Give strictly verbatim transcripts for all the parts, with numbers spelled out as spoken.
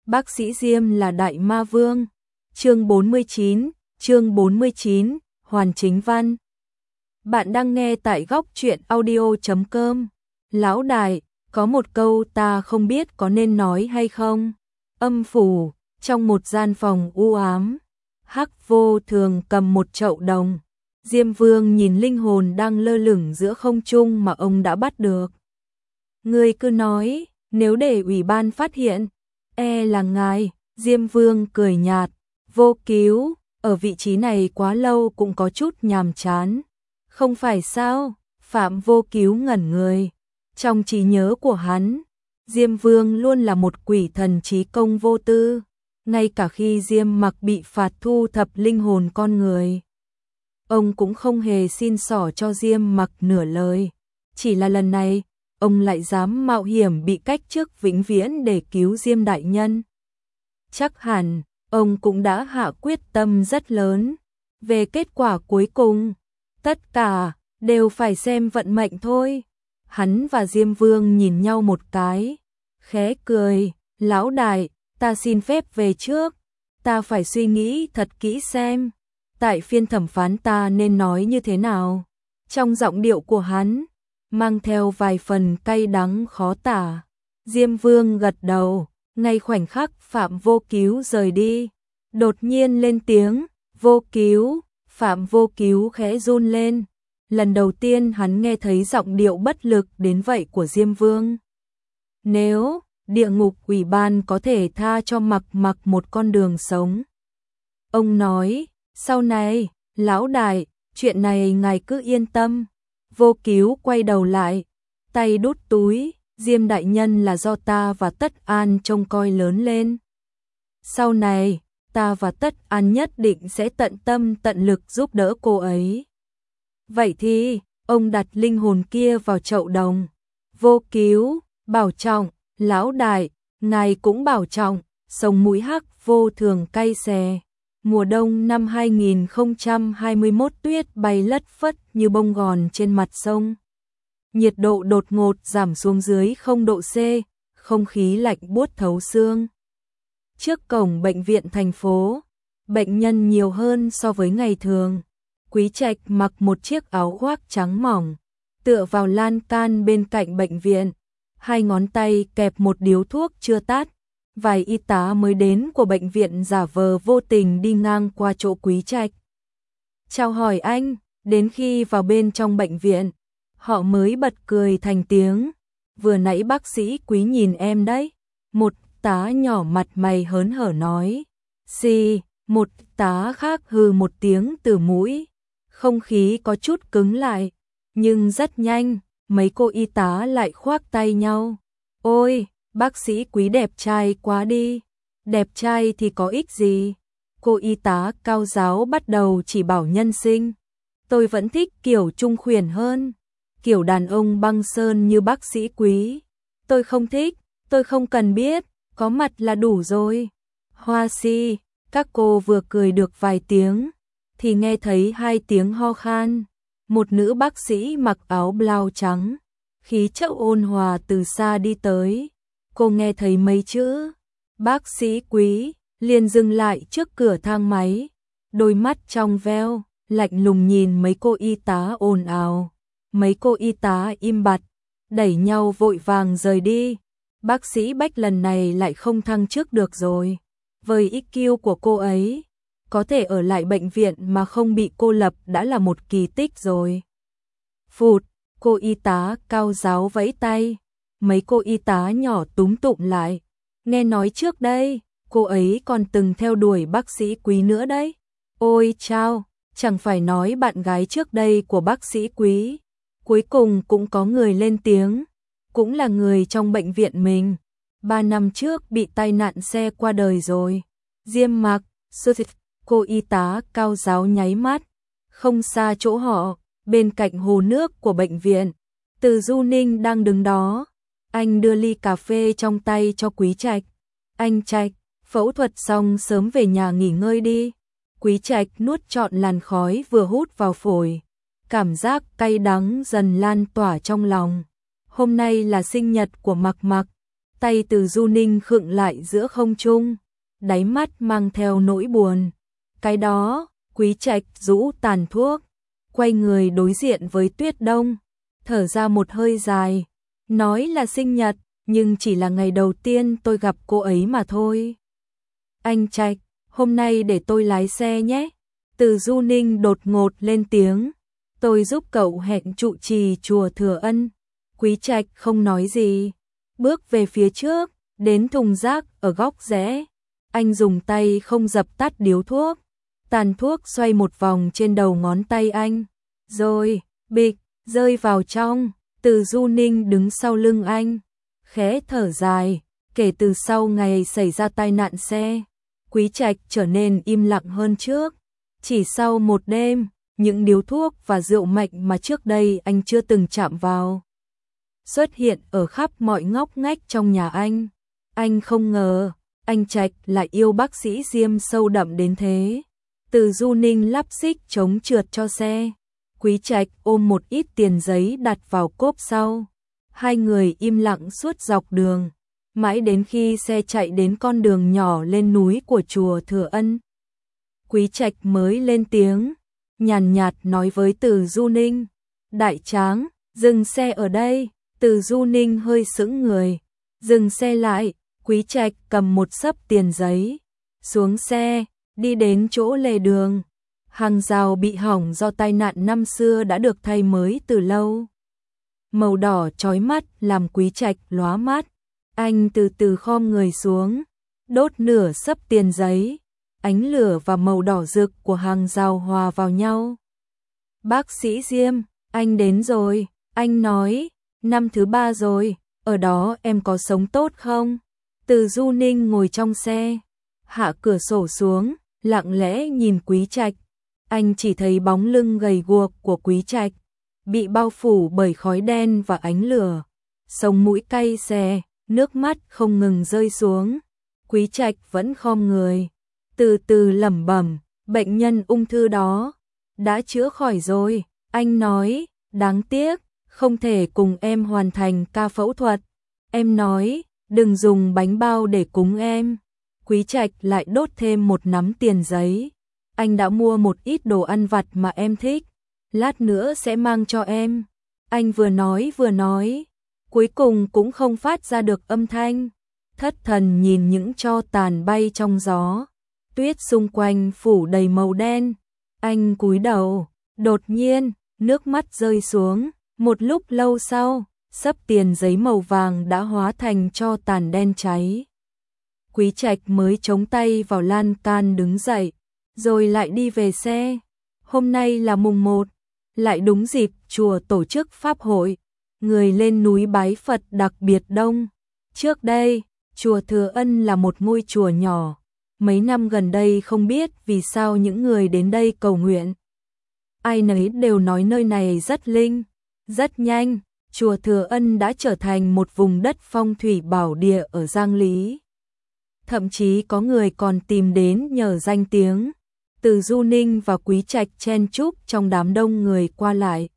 Bác sĩ Diêm là đại ma vương. Chương bốn mươi chín, chương bốn mươi chín, hoàn chính văn. Bạn đang nghe tại góc truyện audio chấm com. Lão đại, có một câu ta không biết có nên nói hay không. Âm phủ, trong một gian phòng u ám, Hắc Vô Thường cầm một chậu đồng. Diêm Vương nhìn linh hồn đang lơ lửng giữa không trung mà ông đã bắt được. Ngươi cứ nói, nếu để ủy ban phát hiện, e là ngài. Diêm Vương cười nhạt, Vô Cứu, ở vị trí này quá lâu cũng có chút nhàm chán. Không phải sao? Phạm Vô Cứu ngẩn người. Trong trí nhớ của hắn, Diêm Vương luôn là một quỷ thần trí công vô tư. Ngay cả khi Diêm Mặc bị phạt thu thập linh hồn con người, ông cũng không hề xin xỏ cho Diêm Mặc nửa lời. Chỉ là lần này, ông lại dám mạo hiểm bị cách chức vĩnh viễn để cứu Diêm đại nhân. Chắc hẳn, ông cũng đã hạ quyết tâm rất lớn. Về kết quả cuối cùng, tất cả đều phải xem vận mệnh thôi. Hắn và Diêm Vương nhìn nhau một cái, khẽ cười, lão đại, ta xin phép về trước, ta phải suy nghĩ thật kỹ xem, tại phiên thẩm phán ta nên nói như thế nào. Trong giọng điệu của hắn, mang theo vài phần cay đắng khó tả. Diêm Vương gật đầu, ngay khoảnh khắc Phạm Vô Cứu rời đi, đột nhiên lên tiếng, Vô Cứu. Phạm Vô Cứu khẽ run lên. Lần đầu tiên hắn nghe thấy giọng điệu bất lực đến vậy của Diêm Vương. Nếu địa ngục ủy ban có thể tha cho Mặc Mặc một con đường sống, ông nói, sau này, lão đại, chuyện này ngài cứ yên tâm. Vô Cứu quay đầu lại, tay đút túi, Diêm đại nhân là do ta và Tất An trông coi lớn lên. Sau này, ta và Tất An nhất định sẽ tận tâm tận lực giúp đỡ cô ấy. Vậy thì, ông đặt linh hồn kia vào chậu đồng. Vô Cứu, bảo trọng, lão đại, ngài cũng bảo trọng. Sống mũi Hắc Vô Thường cay xè. Mùa đông năm hai nghìn không trăm hai mươi mốt, tuyết bay lất phất như bông gòn trên mặt sông. Nhiệt độ đột ngột giảm xuống dưới không độ C, không khí lạnh buốt thấu xương. Trước cổng bệnh viện thành phố, bệnh nhân nhiều hơn so với ngày thường. Quý Trạch mặc một chiếc áo khoác trắng mỏng, tựa vào lan can bên cạnh bệnh viện, hai ngón tay kẹp một điếu thuốc chưa tắt. Vài y tá mới đến của bệnh viện giả vờ vô tình đi ngang qua chỗ Quý Trạch. Chào hỏi anh, đến khi vào bên trong bệnh viện, họ mới bật cười thành tiếng. Vừa nãy bác sĩ Quý nhìn em đấy. Một tá nhỏ mặt mày hớn hở nói. Xì, một tá khác hừ một tiếng từ mũi. Không khí có chút cứng lại, nhưng rất nhanh, mấy cô y tá lại khoác tay nhau. Ôi, bác sĩ Quý đẹp trai quá đi. Đẹp trai thì có ích gì? Cô y tá cao giáo bắt đầu chỉ bảo nhân sinh. Tôi vẫn thích kiểu trung khuyển hơn. Kiểu đàn ông băng sơn như bác sĩ Quý. Tôi không thích, tôi không cần biết, có mặt là đủ rồi. Hoa si, các cô vừa cười được vài tiếng, thì nghe thấy hai tiếng ho khan. Một nữ bác sĩ mặc áo blau trắng, khí chất ôn hòa từ xa đi tới. Cô nghe thấy mấy chữ bác sĩ Quý, liền dừng lại trước cửa thang máy. Đôi mắt trong veo, lạnh lùng nhìn mấy cô y tá ồn ào. Mấy cô y tá im bặt, đẩy nhau vội vàng rời đi. Bác sĩ Bách lần này lại không thăng chức được rồi. Với i kiu của cô ấy, có thể ở lại bệnh viện mà không bị cô lập đã là một kỳ tích rồi. Phụt, cô y tá cao giáo vẫy tay. Mấy cô y tá nhỏ túm tụm lại. Nghe nói trước đây, cô ấy còn từng theo đuổi bác sĩ Quý nữa đấy. Ôi chao, chẳng phải nói bạn gái trước đây của bác sĩ Quý. Cuối cùng cũng có người lên tiếng. Cũng là người trong bệnh viện mình. Ba năm trước bị tai nạn xe qua đời rồi. Diêm Mặc, cô y tá cao giáo nháy mắt. Không xa chỗ họ, bên cạnh hồ nước của bệnh viện, Từ Du Ninh đang đứng đó. Anh đưa ly cà phê trong tay cho Quý Trạch. Anh Trạch, phẫu thuật xong sớm về nhà nghỉ ngơi đi. Quý Trạch nuốt trọn làn khói vừa hút vào phổi. Cảm giác cay đắng dần lan tỏa trong lòng. Hôm nay là sinh nhật của Mặc Mặc. Tay Từ Du Ninh khựng lại giữa không trung, đáy mắt mang theo nỗi buồn. Cái đó, Quý Trạch rũ tàn thuốc, quay người đối diện với Tuyết Đông, thở ra một hơi dài, nói là sinh nhật, nhưng chỉ là ngày đầu tiên tôi gặp cô ấy mà thôi. Anh Trạch, hôm nay để tôi lái xe nhé. Từ Du Ninh đột ngột lên tiếng, tôi giúp cậu hẹn trụ trì chùa Thừa Ân. Quý Trạch không nói gì, bước về phía trước, đến thùng rác ở góc rẽ. Anh dùng tay không dập tắt điếu thuốc, tàn thuốc xoay một vòng trên đầu ngón tay anh, rồi, bịch, rơi vào trong. Từ Du Ninh đứng sau lưng anh, khẽ thở dài. Kể từ sau ngày xảy ra tai nạn xe, Quý Trạch trở nên im lặng hơn trước. Chỉ sau một đêm, những điếu thuốc và rượu mạnh mà trước đây anh chưa từng chạm vào xuất hiện ở khắp mọi ngóc ngách trong nhà anh. Anh không ngờ, anh Trạch lại yêu bác sĩ Diêm sâu đậm đến thế. Từ Du Ninh lắp xích chống trượt cho xe. Quý Trạch ôm một ít tiền giấy đặt vào cốp sau. Hai người im lặng suốt dọc đường, mãi đến khi xe chạy đến con đường nhỏ lên núi của chùa Thừa Ân. Quý Trạch mới lên tiếng, nhàn nhạt nói với Từ Du Ninh, đại tráng, dừng xe ở đây. Từ Du Ninh hơi sững người, dừng xe lại. Quý Trạch cầm một xấp tiền giấy, xuống xe, đi đến chỗ lề đường. Hàng rào bị hỏng do tai nạn năm xưa đã được thay mới từ lâu. Màu đỏ chói mắt làm Quý Trạch lóa mắt. Anh từ từ khom người xuống, đốt nửa xấp tiền giấy. Ánh lửa và màu đỏ rực của hàng rào hòa vào nhau. Bác sĩ Diêm, anh đến rồi. Anh nói, năm thứ ba rồi, ở đó em có sống tốt không? Từ Du Ninh ngồi trong xe, hạ cửa sổ xuống, lặng lẽ nhìn Quý Trạch. Anh chỉ thấy bóng lưng gầy guộc của Quý Trạch, bị bao phủ bởi khói đen và ánh lửa. Sống mũi cay xè, nước mắt không ngừng rơi xuống. Quý Trạch vẫn khom người, từ từ lẩm bẩm, bệnh nhân ung thư đó đã chữa khỏi rồi. Anh nói, đáng tiếc, không thể cùng em hoàn thành ca phẫu thuật. Em nói, đừng dùng bánh bao để cúng em. Quý Trạch lại đốt thêm một nắm tiền giấy. Anh đã mua một ít đồ ăn vặt mà em thích, lát nữa sẽ mang cho em. Anh vừa nói vừa nói, cuối cùng cũng không phát ra được âm thanh. Thất thần nhìn những tro tàn bay trong gió, tuyết xung quanh phủ đầy màu đen. Anh cúi đầu, đột nhiên, nước mắt rơi xuống. Một lúc lâu sau, xấp tiền giấy màu vàng đã hóa thành tro tàn đen cháy. Quý Trạch mới chống tay vào lan can đứng dậy, rồi lại đi về xe. Hôm nay là mùng một, lại đúng dịp chùa tổ chức pháp hội, người lên núi bái Phật đặc biệt đông. Trước đây, chùa Thừa Ân là một ngôi chùa nhỏ, mấy năm gần đây không biết vì sao những người đến đây cầu nguyện, ai nấy đều nói nơi này rất linh. Rất nhanh, chùa Thừa Ân đã trở thành một vùng đất phong thủy bảo địa ở Giang Lý. Thậm chí có người còn tìm đến nhờ danh tiếng. Từ Du Ninh và Quý Trạch chen chúc trong đám đông người qua lại.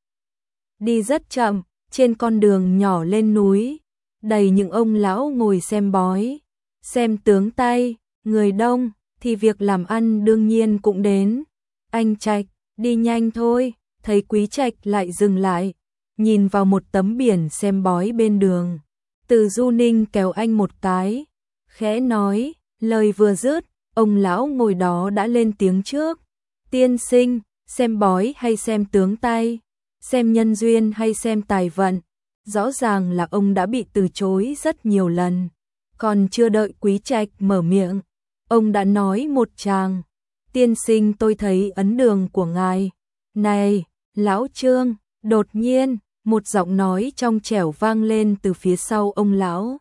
Đi rất chậm, trên con đường nhỏ lên núi, đầy những ông lão ngồi xem bói, xem tướng tay. Người đông thì việc làm ăn đương nhiên cũng đến. Anh Trạch, đi nhanh thôi. Thấy Quý Trạch lại dừng lại, nhìn vào một tấm biển xem bói bên đường. Từ Du Ninh kéo anh một cái, khẽ nói, lời vừa dứt, ông lão ngồi đó đã lên tiếng trước. Tiên sinh, xem bói hay xem tướng tay, xem nhân duyên hay xem tài vận? Rõ ràng là ông đã bị từ chối rất nhiều lần. Còn chưa đợi Quý Trạch mở miệng, ông đã nói một tràng. Tiên sinh, tôi thấy ấn đường của ngài. Này, lão Trương, đột nhiên, một giọng nói trong trẻo vang lên từ phía sau ông lão.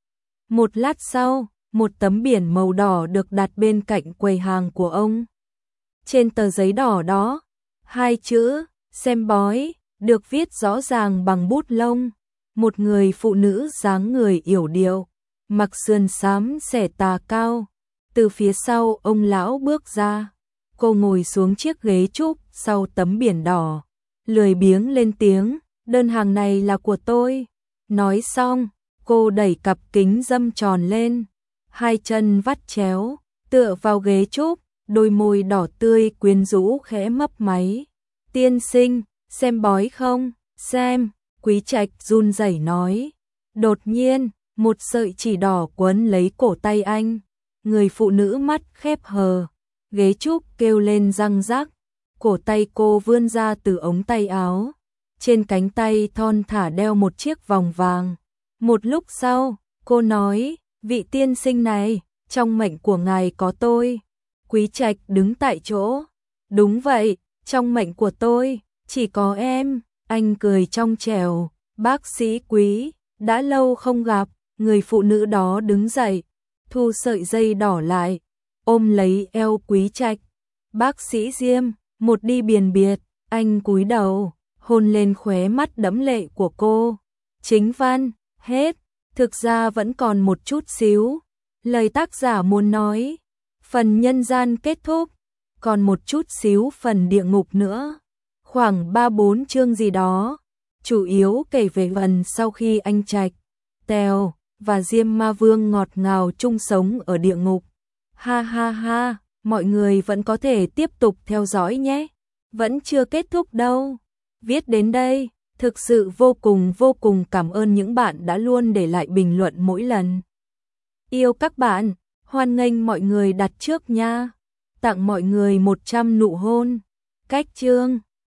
Một lát sau, một tấm biển màu đỏ được đặt bên cạnh quầy hàng của ông. Trên tờ giấy đỏ đó, hai chữ, xem bói, được viết rõ ràng bằng bút lông. Một người phụ nữ dáng người yểu điệu, mặc sườn xám xẻ tà cao, từ phía sau ông lão bước ra. Cô ngồi xuống chiếc ghế trúc sau tấm biển đỏ, lười biếng lên tiếng, đơn hàng này là của tôi. Nói xong, Cô đẩy cặp kính dâm tròn lên, hai chân vắt chéo, tựa vào ghế trúc, đôi môi đỏ tươi quyến rũ khẽ mấp máy. Tiên sinh, xem bói không? Xem, Quý Trạch run rẩy nói. Đột nhiên, một sợi chỉ đỏ quấn lấy cổ tay anh. Người phụ nữ mắt khép hờ, ghế trúc kêu lên răng rắc. Cổ tay cô vươn ra từ ống tay áo. Trên cánh tay thon thả đeo một chiếc vòng vàng. Một lúc sau, cô nói, vị tiên sinh này, trong mệnh của ngài có tôi. Quý Trạch đứng tại chỗ. Đúng vậy, trong mệnh của tôi, chỉ có em. Anh cười trong trẻo. Bác sĩ Quý, đã lâu không gặp. Người phụ nữ đó đứng dậy, thu sợi dây đỏ lại, ôm lấy eo Quý Trạch. Bác sĩ Diêm, một đi biền biệt. Anh cúi đầu, hôn lên khóe mắt đẫm lệ của cô. Chính văn, hết. Thực ra vẫn còn một chút xíu. Lời tác giả muốn nói. Phần nhân gian kết thúc. Còn một chút xíu phần địa ngục nữa. Khoảng ba bốn chương gì đó. Chủ yếu kể về phần sau khi anh Trạch, Tèo và Diêm Ma Vương ngọt ngào chung sống ở địa ngục. Ha ha ha, mọi người vẫn có thể tiếp tục theo dõi nhé. Vẫn chưa kết thúc đâu. Viết đến đây, thực sự vô cùng vô cùng cảm ơn những bạn đã luôn để lại bình luận mỗi lần. Yêu các bạn, hoan nghênh mọi người đặt trước nha. Tặng mọi người một trăm nụ hôn. Cách chương